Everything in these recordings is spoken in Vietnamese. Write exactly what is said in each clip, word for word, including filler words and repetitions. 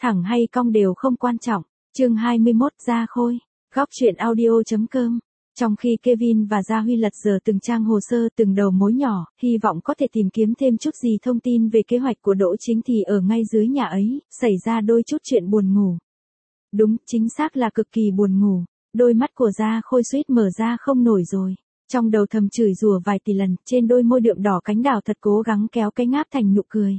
thẳng hay cong đều không quan trọng. Chương hai mươi mốt Gia Khôi, góc truyện audio.com. Trong khi Kevin và Gia Huy lật dở từng trang hồ sơ từng đầu mối nhỏ, hy vọng có thể tìm kiếm thêm chút gì thông tin về kế hoạch của Đỗ Chính thì ở ngay dưới nhà ấy, xảy ra đôi chút chuyện buồn ngủ. Đúng, chính xác là cực kỳ buồn ngủ. Đôi mắt của Gia Khôi suýt mở ra không nổi rồi. Trong đầu thầm chửi rủa vài tỷ lần, trên đôi môi đượm đỏ cánh đào thật cố gắng kéo cái ngáp thành nụ cười.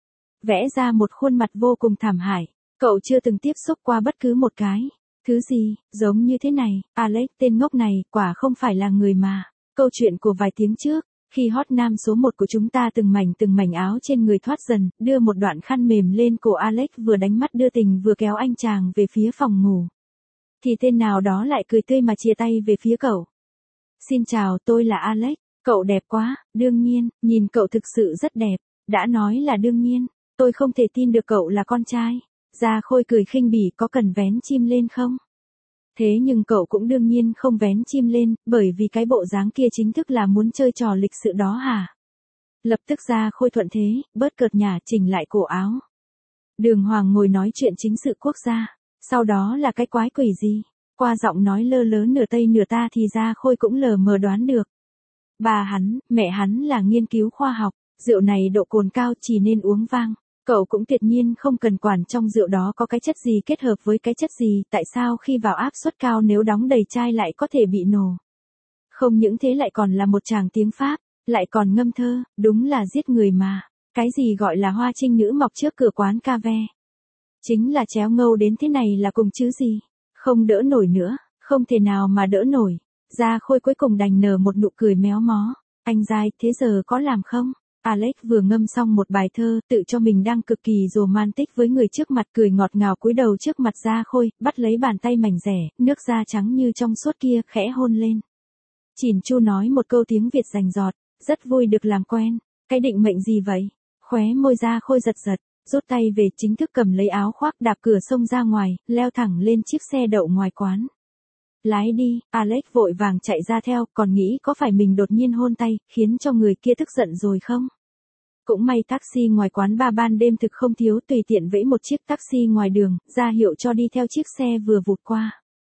Vẽ ra một khuôn mặt vô cùng thảm hại. Cậu chưa từng tiếp xúc qua bất cứ một cái. Thứ gì, giống như thế này, Alex tên ngốc này, quả không phải là người mà. Câu chuyện của vài tiếng trước, khi hot nam số một của chúng ta từng mảnh từng mảnh áo trên người thoát dần, đưa một đoạn khăn mềm lên cổ Alex vừa đánh mắt đưa tình vừa kéo anh chàng về phía phòng ngủ. Thì tên nào đó lại cười tươi mà chia tay về phía cậu. Xin chào, tôi là Alex, cậu đẹp quá, đương nhiên, nhìn cậu thực sự rất đẹp, đã nói là đương nhiên, tôi không thể tin được cậu là con trai. Gia Khôi cười khinh bỉ, có cần vén chim lên không? Thế nhưng cậu cũng đương nhiên không vén chim lên, bởi vì cái bộ dáng kia chính thức là muốn chơi trò lịch sự đó hả? Lập tức Gia Khôi thuận thế, bớt cợt nhả chỉnh lại cổ áo. Đường Hoàng ngồi nói chuyện chính sự quốc gia, sau đó là cái quái quỷ gì? Qua giọng nói lơ lớ nửa tây nửa ta thì Gia Khôi cũng lờ mờ đoán được. Bà hắn, mẹ hắn là nghiên cứu khoa học, rượu này độ cồn cao chỉ nên uống vang. Cậu cũng tuyệt nhiên không cần quản trong rượu đó có cái chất gì kết hợp với cái chất gì, tại sao khi vào áp suất cao nếu đóng đầy chai lại có thể bị nổ. Không những thế lại còn là một tràng tiếng Pháp, lại còn ngâm thơ, đúng là giết người mà. Cái gì gọi là hoa trinh nữ mọc trước cửa quán cà ve. Chính là chéo ngâu đến thế này là cùng chứ gì. Không đỡ nổi nữa, không thể nào mà đỡ nổi. Gia Khôi cuối cùng đành nở một nụ cười méo mó. Anh dai, thế giờ có làm không? Alex vừa ngâm xong một bài thơ, tự cho mình đang cực kỳ romantic với người trước mặt, cười ngọt ngào cúi đầu trước mặt Gia Khôi, bắt lấy bàn tay mảnh rẻ, nước da trắng như trong suốt kia, khẽ hôn lên. Chỉn chu nói một câu tiếng Việt rành rọt, rất vui được làm quen. Cái định mệnh gì vậy? Khóe môi Gia Khôi giật giật, rút tay về chính thức cầm lấy áo khoác đạp cửa xông ra ngoài, leo thẳng lên chiếc xe đậu ngoài quán. Lái đi, Alex vội vàng chạy ra theo, còn nghĩ có phải mình đột nhiên hôn tay, khiến cho người kia tức giận rồi không? Cũng may taxi ngoài quán ba ban đêm thực không thiếu, tùy tiện vẫy một chiếc taxi ngoài đường, ra hiệu cho đi theo chiếc xe vừa vụt qua.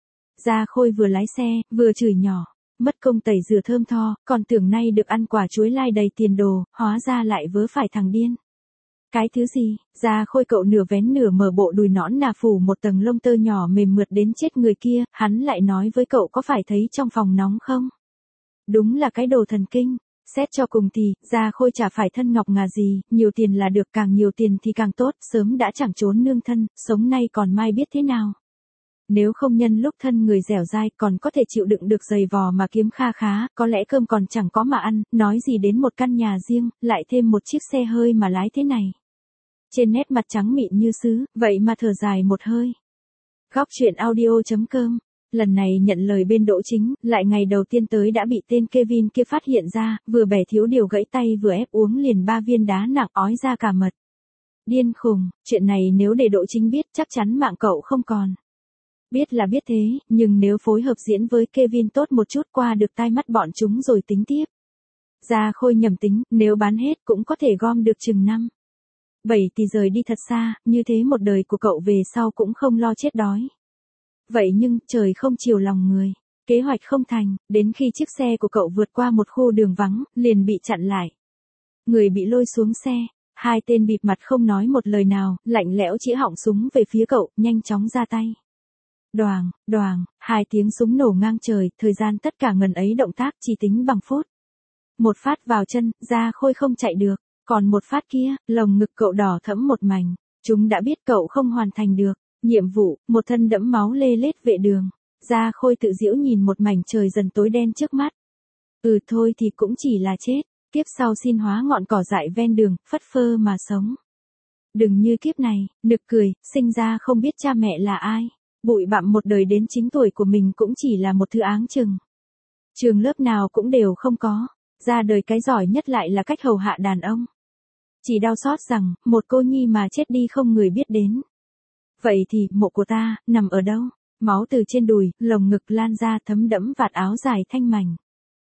Gia Khôi vừa lái xe, vừa chửi nhỏ, mất công tẩy rửa thơm tho, còn tưởng nay được ăn quả chuối lai đầy tiền đồ, hóa ra lại vớ phải thằng điên. Cái thứ gì? Gia Khôi cậu nửa vén nửa mở bộ đùi nõn nà phủ một tầng lông tơ nhỏ mềm mượt đến chết người kia, hắn lại nói với cậu có phải thấy trong phòng nóng không? Đúng là cái đồ thần kinh. Xét cho cùng thì, Gia Khôi chả phải thân ngọc ngà gì, nhiều tiền là được, càng nhiều tiền thì càng tốt, sớm đã chẳng trốn nương thân, sống nay còn mai biết thế nào. Nếu không nhân lúc thân người dẻo dai còn có thể chịu đựng được giày vò mà kiếm kha khá, có lẽ cơm còn chẳng có mà ăn, nói gì đến một căn nhà riêng, lại thêm một chiếc xe hơi mà lái thế này. Trên nét mặt trắng mịn như sứ, vậy mà thở dài một hơi. Góc truyện audio.com. Lần này nhận lời bên Đỗ Chính, lại ngày đầu tiên tới đã bị tên Kevin kia phát hiện ra, vừa bẻ thiếu điều gãy tay vừa ép uống liền ba viên đá nặng ói ra cả mật. Điên khùng, chuyện này nếu để Đỗ Chính biết chắc chắn mạng cậu không còn. Biết là biết thế, nhưng nếu phối hợp diễn với Kevin tốt một chút qua được tai mắt bọn chúng rồi tính tiếp. Gia Khôi nhầm tính, nếu bán hết cũng có thể gom được chừng năm. Bảy thì rời đi thật xa, như thế một đời của cậu về sau cũng không lo chết đói. Vậy nhưng, trời không chiều lòng người. Kế hoạch không thành, đến khi chiếc xe của cậu vượt qua một khu đường vắng, liền bị chặn lại. Người bị lôi xuống xe, hai tên bịt mặt không nói một lời nào, lạnh lẽo chĩa họng súng về phía cậu, nhanh chóng ra tay. Đoàng, đoàng, hai tiếng súng nổ ngang trời, thời gian tất cả ngần ấy động tác chỉ tính bằng phút. Một phát vào chân, Gia Khôi không chạy được, còn một phát kia, lồng ngực cậu đỏ thẫm một mảnh. Chúng đã biết cậu không hoàn thành được. Nhiệm vụ, một thân đẫm máu lê lết vệ đường. Gia Khôi tự giễu nhìn một mảnh trời dần tối đen trước mắt. Ừ thôi thì cũng chỉ là chết, kiếp sau xin hóa ngọn cỏ dại ven đường, phất phơ mà sống. Đừng như kiếp này, nực cười, sinh ra không biết cha mẹ là ai. Bụi bặm một đời đến chính tuổi của mình cũng chỉ là một thứ áng chừng. Trường lớp nào cũng đều không có, ra đời cái giỏi nhất lại là cách hầu hạ đàn ông. Chỉ đau xót rằng, một cô nhi mà chết đi không người biết đến. Vậy thì, mộ của ta, nằm ở đâu? Máu từ trên đùi, lồng ngực lan ra thấm đẫm vạt áo dài thanh mảnh.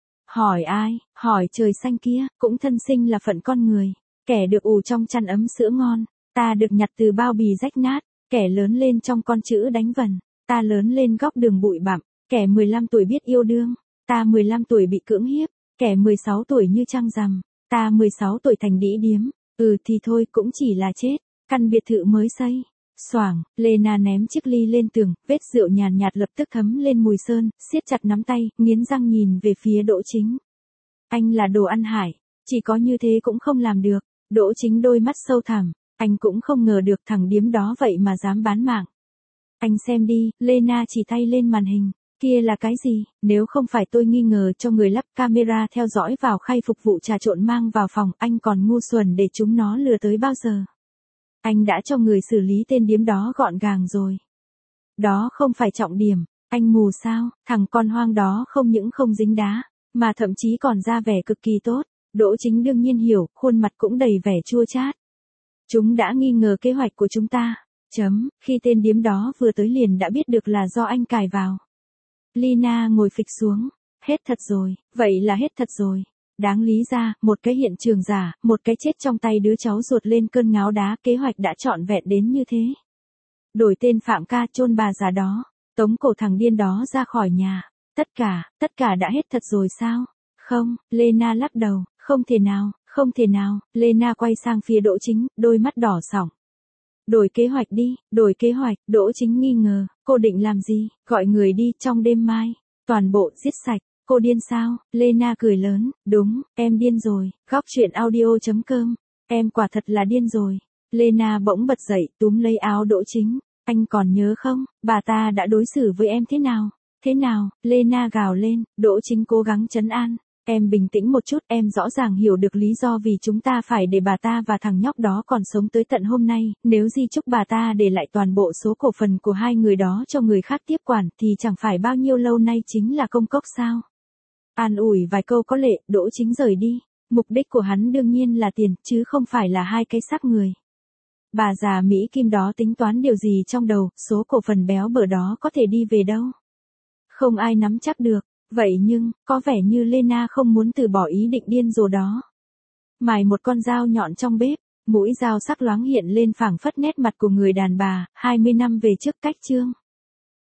Hỏi ai? Hỏi trời xanh kia, cũng thân sinh là phận con người. Kẻ được ủ trong chăn ấm sữa ngon, ta được nhặt từ bao bì rách nát. kẻ lớn lên trong con chữ đánh vần, ta lớn lên góc đường bụi bặm, kẻ mười lăm tuổi biết yêu đương, ta mười lăm tuổi bị cưỡng hiếp, kẻ mười sáu tuổi như trăng rằm, ta mười sáu tuổi thành đĩ điếm, ừ thì thôi cũng chỉ là chết, căn biệt thự mới xây. Xoảng, Lena ném chiếc ly lên tường, vết rượu nhàn nhạt lập tức thấm lên mùi sơn, siết chặt nắm tay, nghiến răng nhìn về phía Đỗ Chính. Anh là đồ ăn hại, chỉ có như thế cũng không làm được. Đỗ Chính đôi mắt sâu thẳm, anh cũng không ngờ được thằng điếm đó vậy mà dám bán mạng. Anh xem đi, Lena chỉ tay lên màn hình, kia là cái gì, nếu không phải tôi nghi ngờ cho người lắp camera theo dõi vào khay phục vụ trà trộn mang vào phòng, anh còn ngu xuẩn để chúng nó lừa tới bao giờ. Anh đã cho người xử lý tên điếm đó gọn gàng rồi. Đó không phải trọng điểm, anh mù sao, thằng con hoang đó không những không dính đá, mà thậm chí còn ra vẻ cực kỳ tốt. Đỗ Chính đương nhiên hiểu, khuôn mặt cũng đầy vẻ chua chát. Chúng đã nghi ngờ kế hoạch của chúng ta. Chấm, khi tên điếm đó vừa tới liền đã biết được là do anh cài vào. Lina ngồi phịch xuống. Hết thật rồi, vậy là hết thật rồi. Đáng lý ra, một cái hiện trường giả, một cái chết trong tay đứa cháu ruột lên cơn ngáo đá, kế hoạch đã trọn vẹn đến như thế. Đổi tên Phạm Ca, chôn bà già đó, tống cổ thằng điên đó ra khỏi nhà. Tất cả, tất cả đã hết thật rồi sao? Không, Lena lắc đầu, không thể nào, không thể nào. Lena quay sang phía Đỗ Chính, đôi mắt đỏ sỏng. Đổi kế hoạch đi, đổi kế hoạch. Đỗ Chính nghi ngờ, cô định làm gì? Gọi người đi trong đêm mai, toàn bộ giết sạch. Cô điên sao? Lena cười lớn, đúng, em điên rồi. Góc truyện audio chấm com, em quả thật là điên rồi. Lena bỗng bật dậy, túm lấy áo Đỗ Chính. Anh còn nhớ không, bà ta đã đối xử với em thế nào? Thế nào? Lena gào lên. Đỗ Chính cố gắng trấn an. Em bình tĩnh một chút, em rõ ràng hiểu được lý do vì chúng ta phải để bà ta và thằng nhóc đó còn sống tới tận hôm nay, nếu di chúc bà ta để lại toàn bộ số cổ phần của hai người đó cho người khác tiếp quản thì chẳng phải bao nhiêu lâu nay chính là công cốc sao. An ủi vài câu có lệ, Đỗ Chính rời đi, mục đích của hắn đương nhiên là tiền, chứ không phải là hai cái xác người. Bà già Mỹ Kim đó tính toán điều gì trong đầu, số cổ phần béo bở đó có thể đi về đâu. Không ai nắm chắc được. Vậy nhưng, có vẻ như Lena không muốn từ bỏ ý định điên rồ đó. Mài một con dao nhọn trong bếp, mũi dao sắc loáng hiện lên phảng phất nét mặt của người đàn bà, hai mươi năm về trước cách chương.